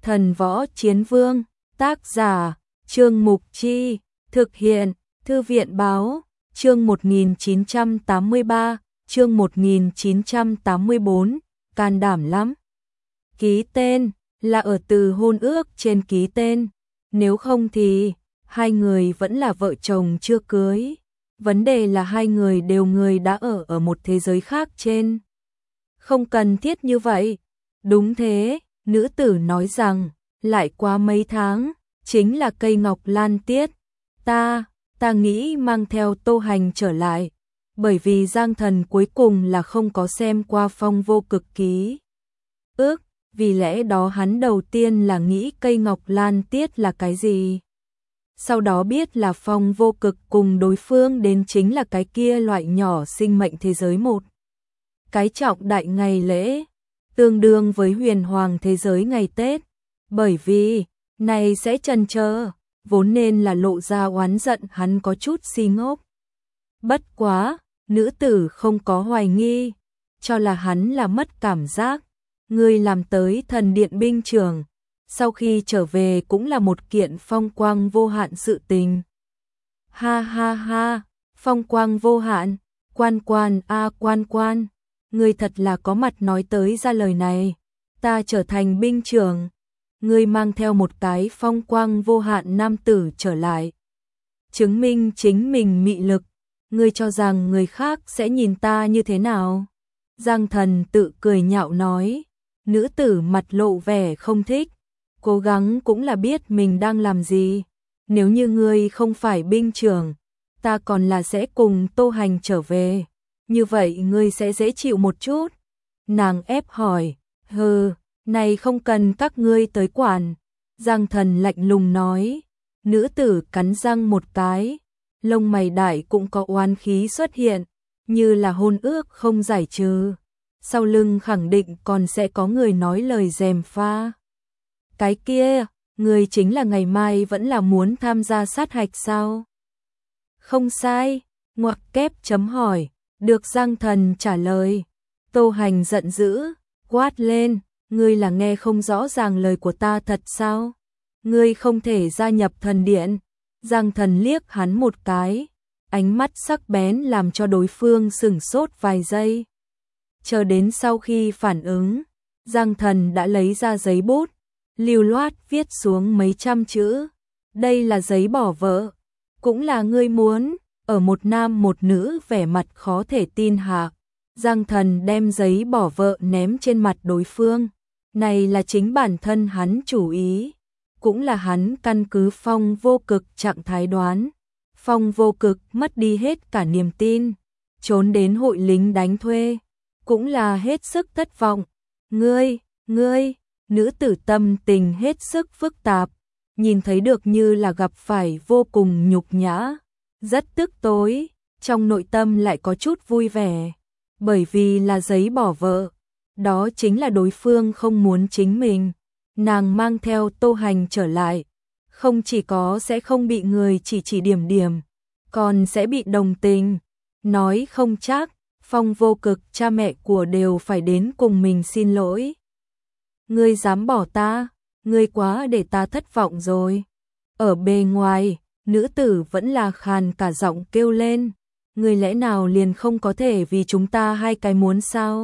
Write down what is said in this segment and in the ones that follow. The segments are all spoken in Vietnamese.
Thần Võ Chiến Vương, tác giả, Trương Mục Chi, thực hiện, Thư viện Báo, chương 1983, chương 1984, can đảm lắm. Ký tên, là ở từ hôn ước trên ký tên, nếu không thì, hai người vẫn là vợ chồng chưa cưới. Vấn đề là hai người đều người đã ở một thế giới khác trên. Không cần thiết như vậy. Đúng thế, nữ tử nói rằng, lại qua mấy tháng, chính là cây ngọc lan tiết. Ta nghĩ mang theo Tô Hành trở lại, bởi vì Giang Thần cuối cùng là không có xem qua Phong Vô Cực ký ước, vì lẽ đó hắn đầu tiên là nghĩ cây ngọc lan tiết là cái gì. Sau đó biết là Phong Vô Cực cùng đối phương đến chính là cái kia loại nhỏ sinh mệnh thế giới một. Cái trọng đại ngày lễ, tương đương với huyền hoàng thế giới ngày Tết, bởi vì, này sẽ chần chờ, vốn nên là lộ ra oán giận hắn có chút si ngốc. Bất quá, nữ tử không có hoài nghi, cho là hắn là mất cảm giác, người làm tới thần điện binh trường, sau khi trở về cũng là một kiện phong quang vô hạn sự tình. Ha ha ha, phong quang vô hạn, quan quan, người thật là có mặt nói tới ra lời này, ta trở thành binh trưởng, người mang theo một cái phong quang vô hạn nam tử trở lại. Chứng minh chính mình mị lực, người cho rằng người khác sẽ nhìn ta như thế nào? Giang Thần tự cười nhạo nói, nữ tử mặt lộ vẻ không thích, cố gắng cũng là biết mình đang làm gì. Nếu như ngươi không phải binh trưởng, ta còn là sẽ cùng Tô Hành trở về. Như vậy ngươi sẽ dễ chịu một chút. Nàng ép hỏi, hừ, này không cần các ngươi tới quản. Giang Thần lạnh lùng nói, nữ tử cắn răng một cái, lông mày đại cũng có oán khí xuất hiện, như là hôn ước không giải trừ. Sau lưng khẳng định còn sẽ có người nói lời gièm pha. Cái kia, người chính là ngày mai vẫn là muốn tham gia sát hạch sao? Không sai, ngoặc kép chấm hỏi, được Giang Thần trả lời. Tô Hành giận dữ, quát lên, ngươi là nghe không rõ ràng lời của ta thật sao? Ngươi không thể gia nhập thần điện. Giang Thần liếc hắn một cái, ánh mắt sắc bén làm cho đối phương sửng sốt vài giây. Chờ đến sau khi phản ứng, Giang Thần đã lấy ra giấy bút, lưu loát viết xuống mấy trăm chữ. Đây là giấy bỏ vợ, cũng là ngươi muốn. Ở một nam một nữ vẻ mặt khó thể tin hạ, Giang Thần đem giấy bỏ vợ ném trên mặt đối phương. Này là chính bản thân hắn chủ ý, cũng là hắn căn cứ Phong Vô Cực trạng thái đoán. Phong Vô Cực mất đi hết cả niềm tin, trốn đến hội lính đánh thuê, cũng là hết sức thất vọng. Ngươi, nữ tử tâm tình hết sức phức tạp, nhìn thấy được như là gặp phải vô cùng nhục nhã, rất tức tối, trong nội tâm lại có chút vui vẻ, bởi vì là giấy bỏ vợ, đó chính là đối phương không muốn chính mình. Nàng mang theo Tô Hành trở lại, không chỉ có sẽ không bị người chỉ điểm, còn sẽ bị đồng tình, nói không chắc, Phong Vô Cực cha mẹ của đều phải đến cùng mình xin lỗi. Ngươi dám bỏ ta, ngươi quá để ta thất vọng rồi. Ở bề ngoài, nữ tử vẫn là khàn cả giọng kêu lên, ngươi lẽ nào liền không có thể vì chúng ta hai cái muốn sao?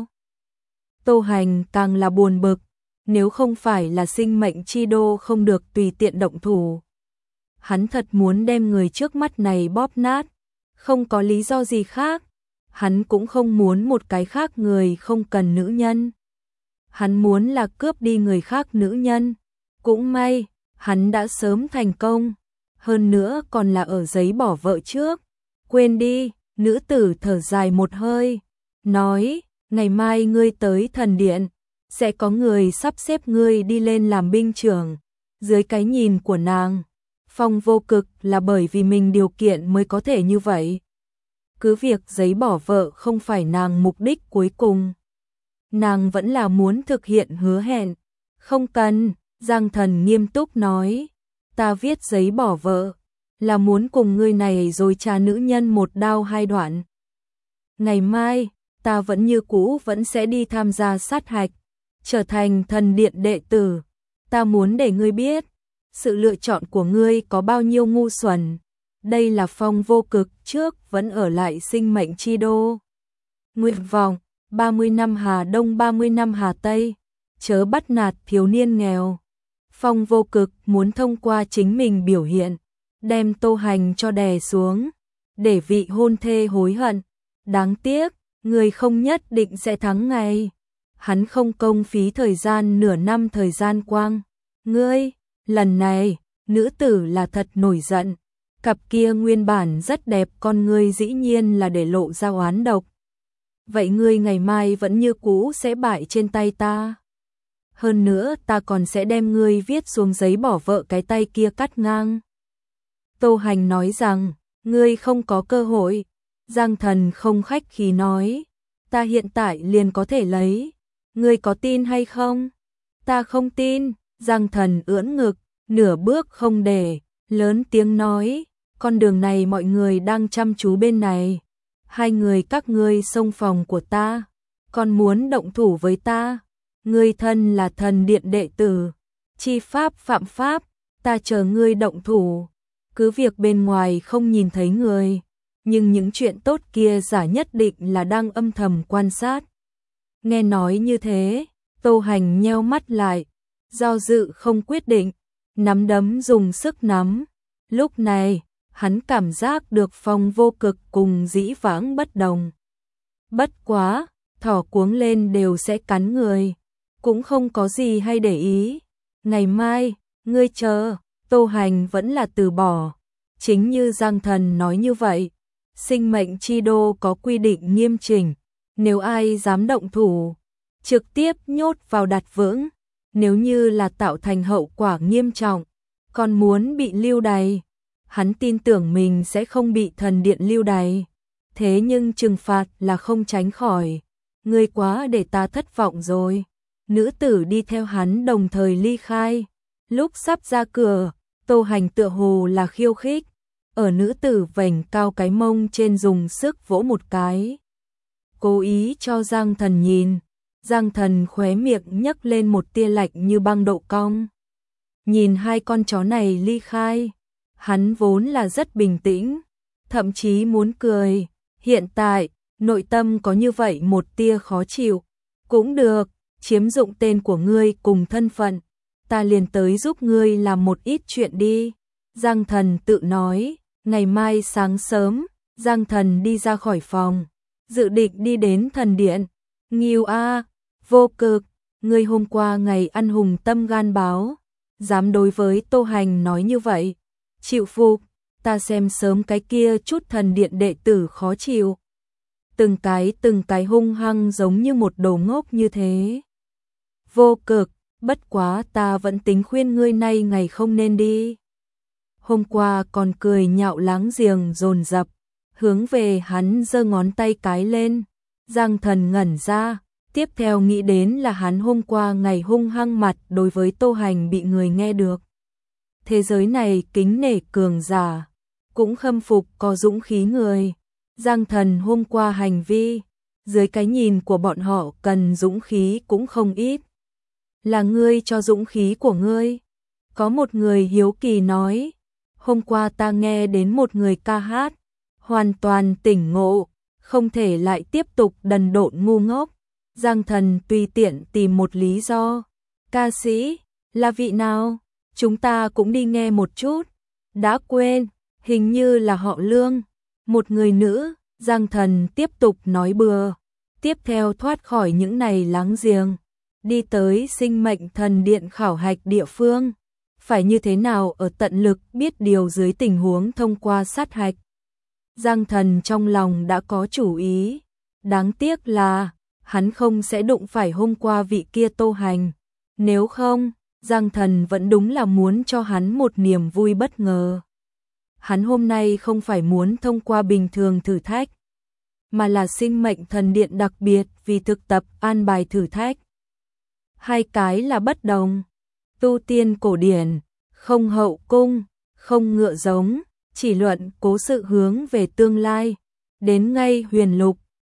Tô Hành càng là buồn bực, nếu không phải là sinh mệnh chi đô không được tùy tiện động thủ. Hắn thật muốn đem người trước mắt này bóp nát, không có lý do gì khác. Hắn cũng không muốn một cái khác người không cần nữ nhân. Hắn muốn là cướp đi người khác nữ nhân. Cũng may, hắn đã sớm thành công. Hơn nữa còn là ở giấy bỏ vợ trước. Quên đi, nữ tử thở dài một hơi. Nói, ngày mai ngươi tới thần điện. Sẽ có người sắp xếp ngươi đi lên làm binh trưởng. Dưới cái nhìn của nàng, Phong Vô Cực là bởi vì mình điều kiện mới có thể như vậy. Cứ việc giấy bỏ vợ không phải nàng mục đích cuối cùng. Nàng vẫn là muốn thực hiện hứa hẹn. Không cần, Giang Thần nghiêm túc nói. Ta viết giấy bỏ vợ, là muốn cùng ngươi này rồi trả nữ nhân một đao hai đoạn. Ngày mai, ta vẫn như cũ vẫn sẽ đi tham gia sát hạch, trở thành thần điện đệ tử. ta muốn để ngươi biết, sự lựa chọn của ngươi có bao nhiêu ngu xuẩn. Đây là Phong Vô Cực trước vẫn ở lại sinh mệnh chi đô. Nguyện vọng, 30 năm Hà Đông 30 năm Hà Tây, chớ bắt nạt thiếu niên nghèo. Phong Vô Cực muốn thông qua chính mình biểu hiện, đem Tô Hành cho đè xuống, để vị hôn thê hối hận. Đáng tiếc, người không nhất định sẽ thắng ngày. Hắn không công phí thời gian nửa năm thời gian quang. Ngươi, lần này, nữ tử là thật nổi giận. Cặp kia nguyên bản rất đẹp con ngươi dĩ nhiên là để lộ ra oán độc. Vậy ngươi ngày mai vẫn như cũ sẽ bại trên tay ta. Hơn nữa ta còn sẽ đem ngươi viết xuống giấy bỏ vợ cái tay kia cắt ngang. Tô Hành nói rằng, ngươi không có cơ hội. Giang Thần không khách khí nói, ta hiện tại liền có thể lấy. Ngươi có tin hay không? Ta không tin. Giang Thần ưỡn ngực, nửa bước không để, lớn tiếng nói, con đường này mọi người đang chăm chú bên này. Hai người các ngươi xông phòng của ta, còn muốn động thủ với ta. Ngươi thân là thần điện đệ tử, chi pháp phạm pháp, ta chờ ngươi động thủ. Cứ việc bên ngoài không nhìn thấy người, nhưng những chuyện tốt kia giả nhất định là đang âm thầm quan sát. Nghe nói như thế, Tô Hành nheo mắt lại, do dự không quyết định, nắm đấm dùng sức nắm. Lúc này, hắn cảm giác được Phong Vô Cực cùng dĩ vãng bất đồng. Bất quá, thỏ cuống lên đều sẽ cắn người, cũng không có gì hay để ý. Ngày mai, ngươi chờ. Tô Hành vẫn là từ bỏ. Chính như Giang Thần nói như vậy, sinh mệnh chi đô có quy định nghiêm chỉnh, nếu ai dám động thủ, trực tiếp nhốt vào đặt vững. Nếu như là tạo thành hậu quả nghiêm trọng, còn muốn bị lưu đày, hắn tin tưởng mình sẽ không bị thần điện lưu đày. Thế nhưng trừng phạt là không tránh khỏi. Ngươi quá để ta thất vọng rồi. Nữ tử đi theo hắn đồng thời ly khai. Lúc sắp ra cửa, Tô Hành tựa hồ là khiêu khích, ở nữ tử vành cao cái mông trên dùng sức vỗ một cái, cố ý cho Giang Thần nhìn. Giang Thần khóe miệng nhấc lên một tia lạnh như băng độ cong. Nhìn hai con chó này ly khai, hắn vốn là rất bình tĩnh, thậm chí muốn cười. Hiện tại, nội tâm có như vậy một tia khó chịu. Cũng được, chiếm dụng tên của ngươi cùng thân phận, ta liền tới giúp ngươi làm một ít chuyện đi. Giang Thần tự nói. Ngày mai sáng sớm, Giang Thần đi ra khỏi phòng, dự định đi đến thần điện. Nghiêu a, Vô Cực, ngươi hôm qua ngày ăn hùng tâm gan báo, dám đối với Tô Hành nói như vậy. Chịu phục, ta xem sớm cái kia chút thần điện đệ tử khó chịu. Từng cái hung hăng giống như một đồ ngốc như thế. Vô Cực, bất quá ta vẫn tính khuyên ngươi nay ngày không nên đi. Hôm qua còn cười nhạo láng giềng dồn dập, hướng về hắn giơ ngón tay cái lên. Giang Thần ngẩn ra, tiếp theo nghĩ đến là hắn hôm qua ngày hung hăng mặt đối với Tô Hành bị người nghe được. Thế giới này kính nể cường giả, cũng khâm phục có dũng khí người. Giang Thần hôm qua hành vi, dưới cái nhìn của bọn họ cần dũng khí cũng không ít. Là ngươi cho dũng khí của ngươi. Có một người hiếu kỳ nói, hôm qua ta nghe đến một người ca hát, hoàn toàn tỉnh ngộ, không thể lại tiếp tục đần độn ngu ngốc. Giang Thần tùy tiện tìm một lý do. Ca sĩ, là vị nào? Chúng ta cũng đi nghe một chút. Đã quên, hình như là họ Lương. Một người nữ. Giang Thần tiếp tục nói bừa. Tiếp theo thoát khỏi những này láng giềng, đi tới sinh mệnh thần điện khảo hạch địa phương. Phải như thế nào ở tận lực biết điều dưới tình huống thông qua sát hạch. Giang Thần trong lòng đã có chủ ý. Đáng tiếc là hắn không sẽ đụng phải hôm qua vị kia Tô Hành. Nếu không, Giang Thần vẫn đúng là muốn cho hắn một niềm vui bất ngờ. Hắn hôm nay không phải muốn thông qua bình thường thử thách, mà là sinh mệnh thần điện đặc biệt vì thực tập an bài thử thách. Hai cái là bất đồng. Tu tiên cổ điển, không hậu cung, không ngựa giống, chỉ luận cố sự hướng về tương lai. Đến ngay huyền lục,